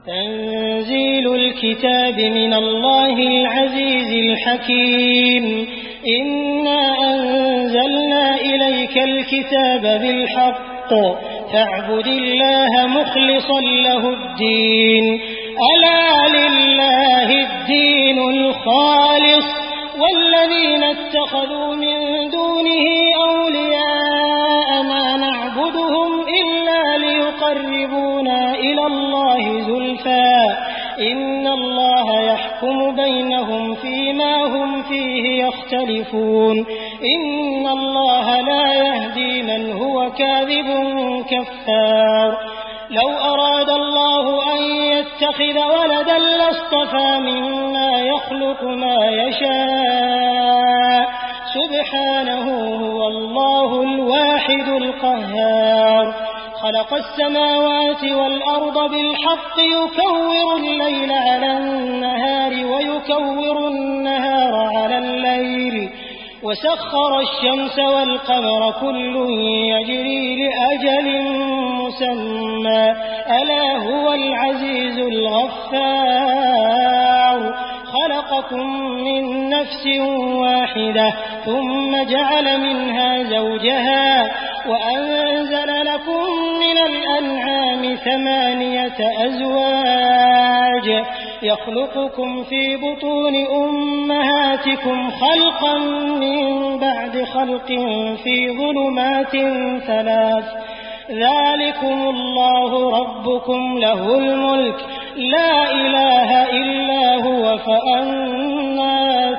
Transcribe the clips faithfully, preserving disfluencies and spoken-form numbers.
تنزيل الكتاب من الله العزيز الحكيم إنا أنزلنا إليك الكتاب بالحق فاعبد الله مخلصا له الدين ألا لله الدين الخالص والذين اتخذوا من دونه أولياء ما نعبدهم إلا ليقربونا إلى الله زلفى إن الله يحكم بينهم فيما هم فيه يختلفون إن الله لا يهدي من هو كاذب كفار لو أراد الله أن يتخذ ولدا لاصطفى مما يخلق ما يشاء سبحانه هو الله الواحد القهار خلق السماوات والأرض بالحق يكور الليل على النهار ويكور النهار على الليل وسخر الشمس والقمر كل يجري لأجل مسمى ألا هو العزيز الغفار خلقكم من نفس واحدة ثم جعل منها زوجها وأنزل لكم من الأنعام ثمانية أزواج يخلقكم في بطون أمهاتكم خلقا من بعد خلق في ظلمات ثلاث ذلكم الله ربكم له الملك لا إله إلا هو فأنى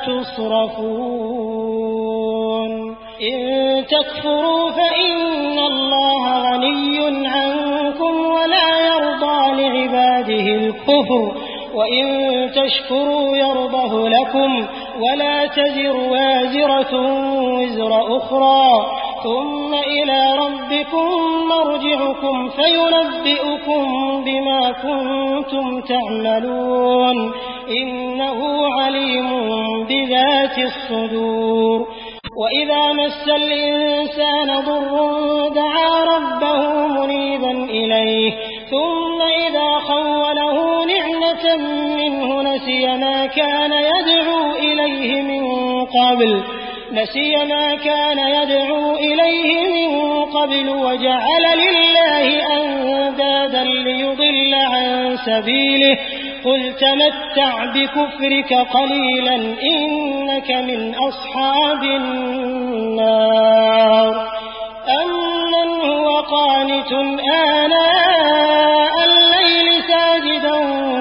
تصرفون إن تكفروا فإن الله غني عنكم ولا يرضى لعباده الكفر وإن تشكروا يرضه لكم ولا تزر وازرة وزر أخرى ثم إلى ربكم مرجعكم فينبئكم بما كنتم تعملون إنه عليم بذات الصدور وإذا مس الإنسان ضر دعا ربه منيبا إليه ثم إذا خوله نعمة منه نسي ما كان يدعو إليه من قبل نسي ما كان يدعو إليه من قبل وجعل لله أندادا ليضل عن سبيله قل تمتع بكفرك قليلا إنك من أصحاب النار أمن هو قانت آناء الليل ساجدا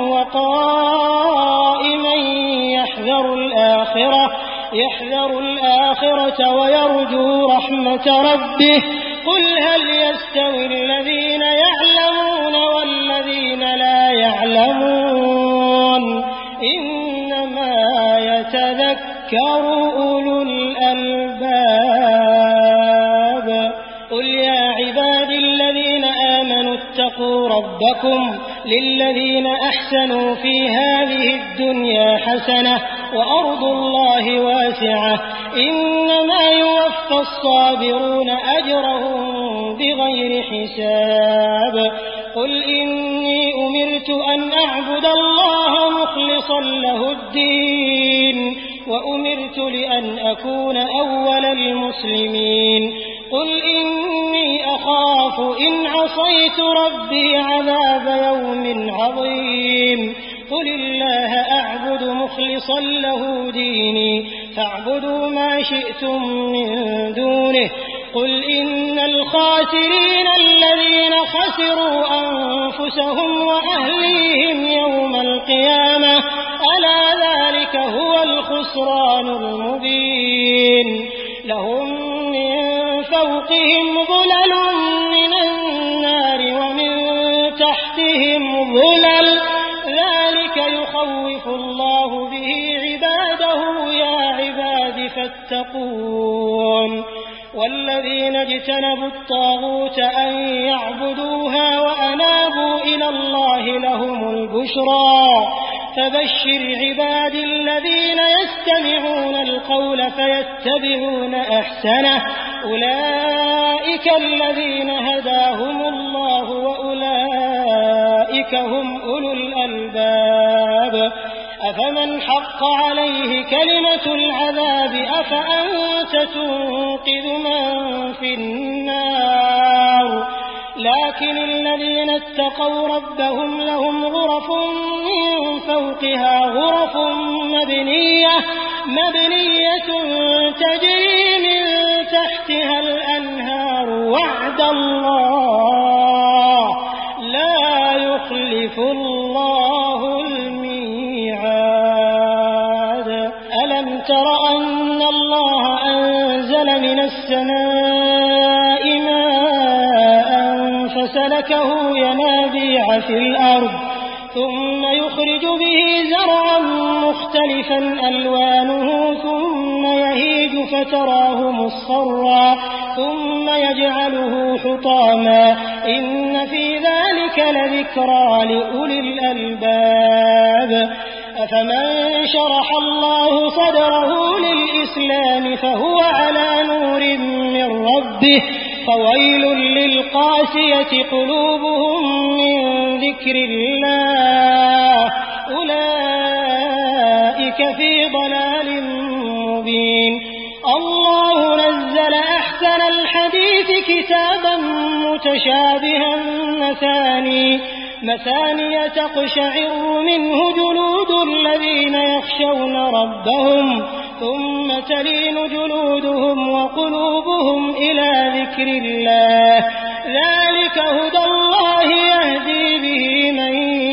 وقائما يحذر الآخرة يحذر الآخرة ويرجو رحمة ربه قل هل يستوي الذين يعلمون والذين لا يعلمون إنما يتذكر أولو الألباب قل يا عبادي الذين آمنوا اتقوا ربكم للذين أحسنوا في هذه الدنيا حسنة وأرض الله واسعة إنما يوفى الصابرون أجرهم بغير حساب قل إني أمرت أن أعبد الله مخلصا له الدين وأمرت لأن أكون أول المسلمين قل إني أخاف إن عصيت ربي عذاب يوم عظيم قل الله أعبد مخلصا له ديني فاعبدوا ما شئتم من دونه قل إن الخاسرين الذين خسروا أنفسهم وأهليهم يوم القيامة ألا ذلك هو الخسران المبين لهم من فوقهم ظلل من النار ومن تحتهم ظلل ذلك يخوف الله به عباده يا عباد فاتقون والذين اجتنبوا الطاغوت أن يعبدوها وأنابوا إلى الله لهم البشرى فبشر عباد الذين يستمعون القول فيتبعون أحسنه أولئك الذين هداهم الله وأولئك أولئك هم أولو الألباب أفمن حق عليه كلمة العذاب أفأنت تنقذ من في النار لكن الذين اتقوا ربهم لهم غرف من فوقها غرف مبنية مبنية تجري من تحتها الأنهار وعد الله لا يخلف الله الميعاد ألم تر أن الله أنزل من السماء ماء فسلكه ينابيع في الأرض ثم يخرج به زرعا مختلفا ألوانه ثم يهيج فتراه مصفرا ثم يجعله حطاما إن في ذلك لذكرى لأولي الألباب أفمن شرح الله صدره للإسلام فهو على نور من ربه فويل للقاسية قلوبهم من ذكر الله أولئك في ضلال مبين الله نزل أحسن الحديث كتابا متشابها مثاني مثانية تقشعر منه جلود الذين يخشون ربهم ثم تلين جلودهم وقلوبهم إلى ذكر الله ذلك هدى الله يهدي به من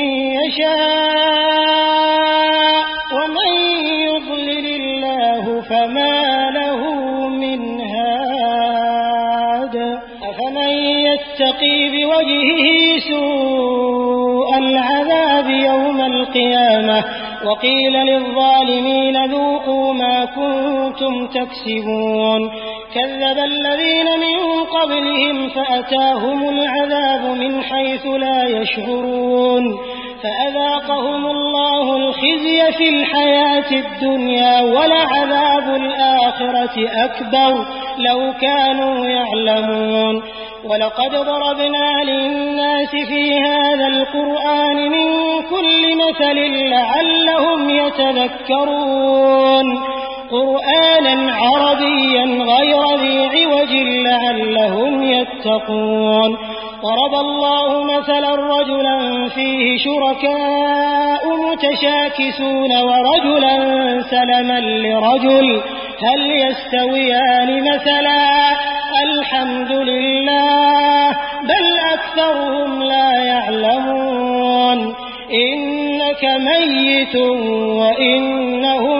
يشاء ومن يضلل الله فما له من هاد أفمن يتقي بوجهه سوء العذاب يوم القيامة وقيل للظالمين ذوقوا ما كنتم تكسبون كذب الذين من قبلهم فأتاهم العذاب من حيث لا يشعرون فأذاقهم الله الخزي في الحياة الدنيا ولعذاب الآخرة أكبر لو كانوا يعلمون ولقد ضربنا للناس في هذا القرآن من كل مثل لعلهم يتذكرون قرآنا عربيا غير ذي عوج لعلهم يتقون ضرب الله مثلا رجلا فيه شركاء متشاكسون ورجلا سلما لرجل هل يستويان مثلا الحمد لله بل أكثرهم لا يعلمون إنك ميت وإنهم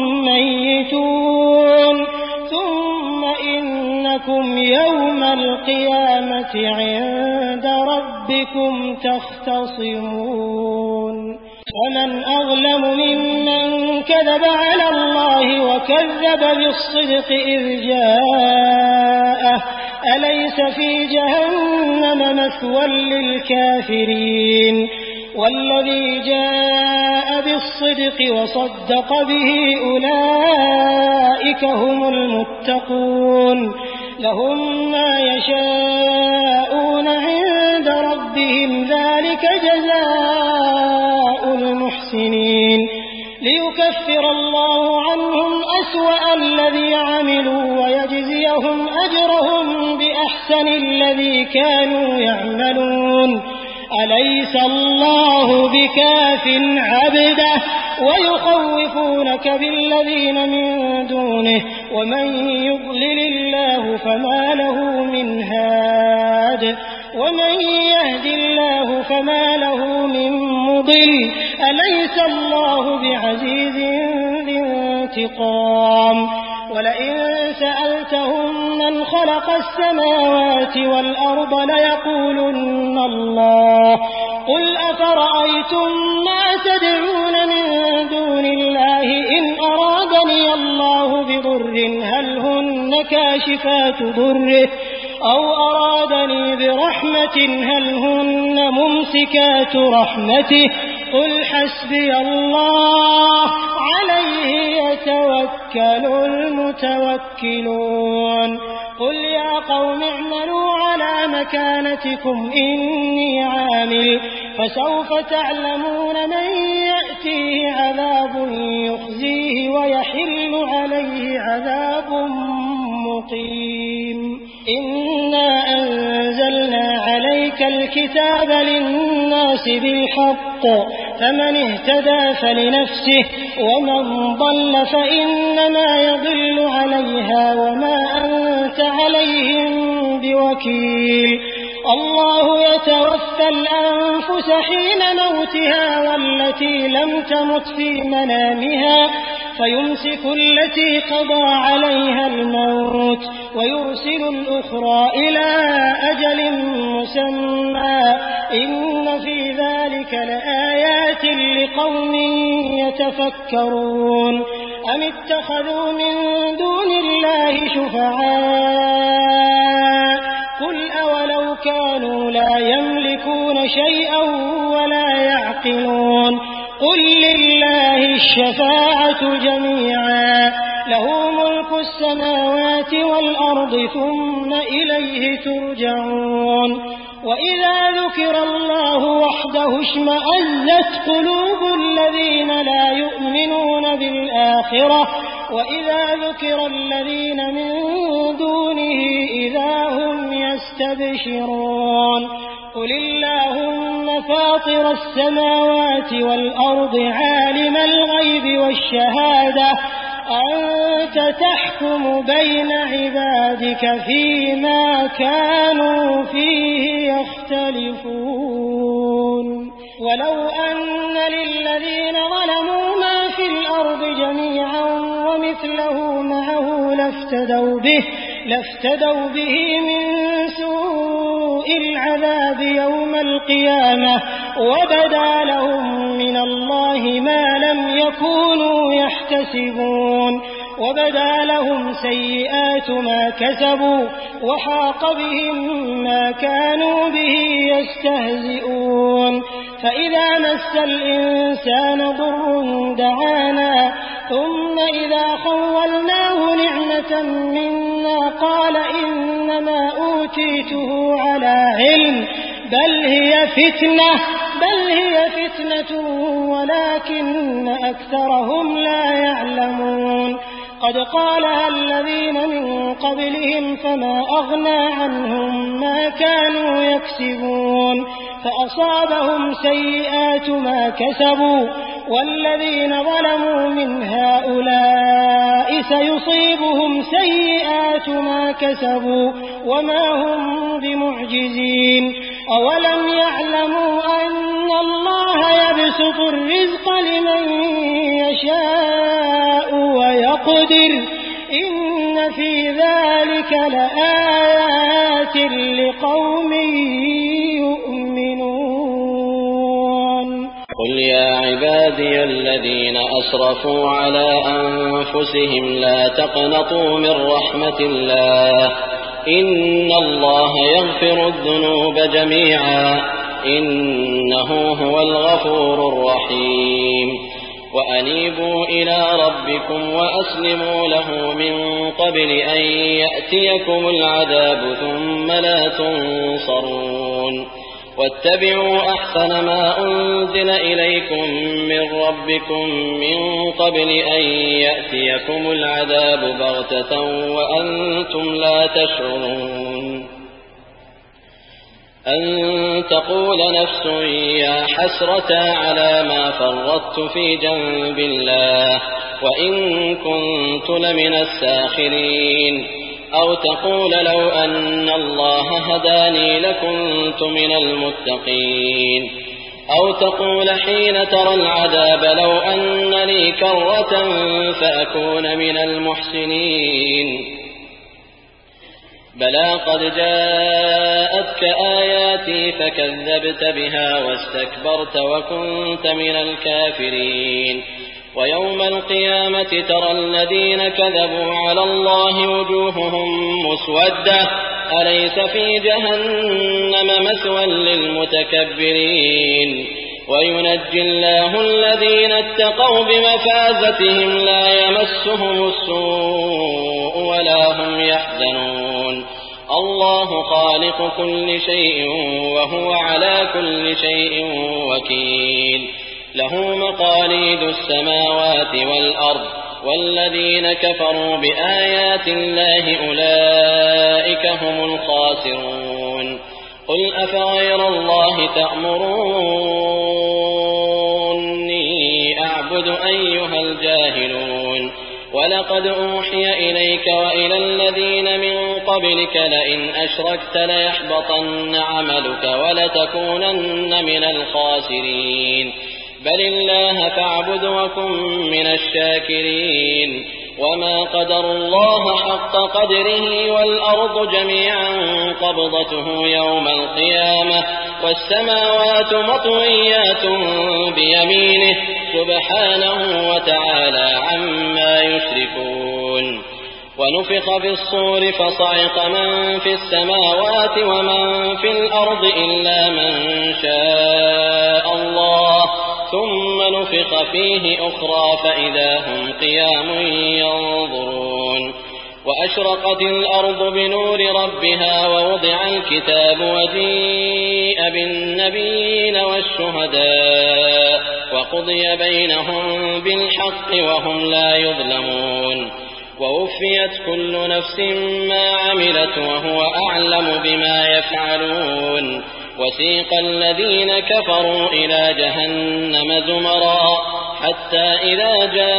ميتون ثم إنكم يوم القيامة عند ربكم تختصمون ومن أظلم ممن كذب على الله وكذب بالصدق إذ جاءه أليس في جهنم مثوى للكافرين والذي جاء بالصدق وصدق به أولئك هم المتقون لهم ما يشاءون عند ربهم ذلك جزاء المحسنين ليكفر الله عنهم أسوأ الذي عملوا ويجزيهم أجرهم بأحسن الذي كانوا يعملون أليس الله بكاف عبده ويخوفونك بالذين من دونه ومن يضلل الله فما له من هاد ومن يهد الله فما له من مضل أليس الله بعزيز ذي انتقام ولئن سألتهم من خلق السماوات والأرض ليقولن الله قل أفرأيتم ما تدعون من دون الله إن أرادني الله بضر هل هن كاشفات ضره أو أرادني برحمة هل هن ممسكات رحمته قل حسبي الله عليه يتوكل المتوكلون قل يا قوم اعملوا على مكانتكم إني عامل فسوف تعلمون من يأتيه عذاب يخزيه ويحل عليه عذاب مقيم إنا أنزلنا عليك الكتاب للناس بالحق فمن اهتدى فلنفسه ومن ضل فإنما يضل عليها وما أنت عليهم بوكيل الله يتوفى الأنفس حين موتها والتي لم تمت في منامها فيمسك التي قضى عليها الموت ويرسل الأخرى إلى أجل مسمى إن في ذلك لآيات لقوم يتفكرون أم اتخذوا من دون الله شفعاء قل أولو كانوا لا يملكون شيئا ولا يعقلون قل لله الشفاعة جميعا له ملك السماوات والأرض ثم إليه ترجعون وإذا ذكر الله وحده اشمأزت قلوب الذين لا يؤمنون بالآخرة وإذا ذكر الذين من دونه إذا هم يستبشرون قل اللهم فاطر السماوات والأرض عالم الغيب والشهادة أنت تحكم بين عبادك فيما كانوا فيه يختلفون ولو أن للذين ظلموا ما في الأرض جميعا ومثله معه لافتدوا به لافتدوا به من سوء العذاب يوم القيامة وبدا لهم من الله ما لم يكونوا يحتسبون وبدا لهم سيئات ما كسبوا وحاق بهم ما كانوا به يستهزئون فإذا مس الإنسان ضر دعانا ثم إذا خولناه نعمة منا قال إنما أوتيته على علم بل هي فتنة بل هي فتنة ولكن أكثرهم لا يعلمون قد قالها الذين من قبلهم فما أغنى عنهم ما كانوا يكسبون فأصابهم سيئات ما كسبوا والذين ظلموا من هؤلاء سيصيبهم سيئات ما كسبوا وما هم بمعجزين أولم يعلموا أن الله يبسط الرزق لمن يشاء ويقدر إن في ذلك لآيات لقوم يؤمنون قل يا عبادي الذين أسرفوا على أنفسهم لا تقنطوا من رحمة الله إن الله يغفر الذنوب جميعا إنه هو الغفور الرحيم وأنيبوا إلى ربكم وأسلموا له من قبل أن يأتيكم العذاب ثم لا تنصرون واتبعوا أحسن ما أنزل إليكم من ربكم من قبل أن يأتيكم العذاب بغتة وأنتم لا تشعرون أن تقول نفس يا حسرة على ما فرطت في جنب الله وإن كنت لمن الساخرين أو تقول لو أن الله هداني لكنت من المتقين أو تقول حين ترى العذاب لو أن لي كرة فأكون من المحسنين بلى قد جاءتك آياتي فكذبت بها واستكبرت وكنت من الكافرين ويوم القيامة ترى الذين كذبوا على الله وجوههم مسودة أليس في جهنم مثوى للمتكبرين وينجي الله الذين اتقوا بمفازتهم لا يمسهم السوء ولا هم يحزنون الله خالق كل شيء وهو على كل شيء وكيل له مقاليد السماوات والأرض والذين كفروا بآيات الله أولئك هم الخاسرون قل أفغير الله تأمروني أعبد أيها الجاهلون ولقد أوحي إليك وإلى الذين من قبلك لئن أشركت ليحبطن عملك ولتكونن من الخاسرين بل الله فاعبد وكن من الشاكرين وما قدر الله حق قدره والأرض جميعا قبضته يوم القيامة والسماوات مطويات بيمينه سبحانه وتعالى عما يشركون ونفخ في الصور فصعق من في السماوات ومن في الأرض إلا من شاء الله ثم نفخ فيه أخرى فإذا هم قيام ينظرون وأشرقت الأرض بنور ربها ووضع الكتاب وجيء بالنبيين والشهداء وقضي بينهم بالحق وهم لا يظلمون ووفيت كل نفس ما عملت وهو أعلم بما يفعلون وسيق الذين كفروا إلى جهنم زمرا حتى إذا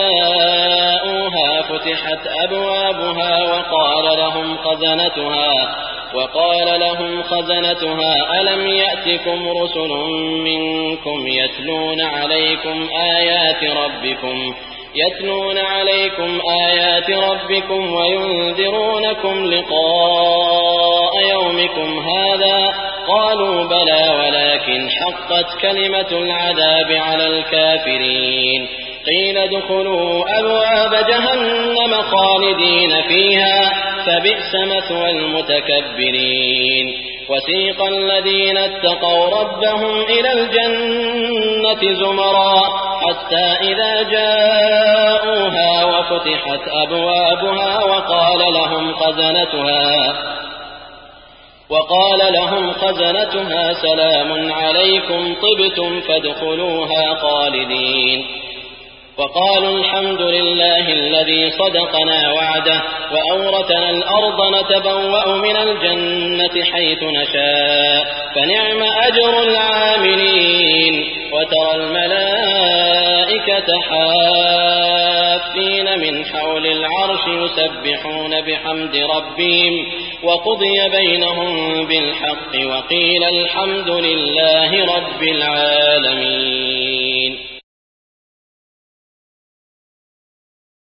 جاءوها فتحت أبوابها وقال لهم خزنتها وقال لهم خزنتها ألم يأتكم رسل منكم يتلون عليكم آيات ربكم يتلون عليكم آيات ربكم وينذرونكم لقاء يومكم هذا قالوا بلى ولكن حقت كلمة العذاب على الكافرين قيل ادخلوا أبواب جهنم خالدين فيها فبئس مثوى المتكبرين وسيق الذين اتقوا ربهم إلى الجنة زمرا حتى إذا جاءوها وفتحت أبوابها وقال لهم خزنتها وقال لهم خزنتها سلام عليكم طبتم فادخلوها خالدين وقالوا الحمد لله الذي صدقنا وعده وأورثنا الأرض نتبوأ من الجنة حيث نشاء فنعم أجر العاملين وترى الملائكة حافين من حول العرش يسبحون بحمد ربهم وقضي بينهم بالحق وقيل الحمد لله رب العالمين.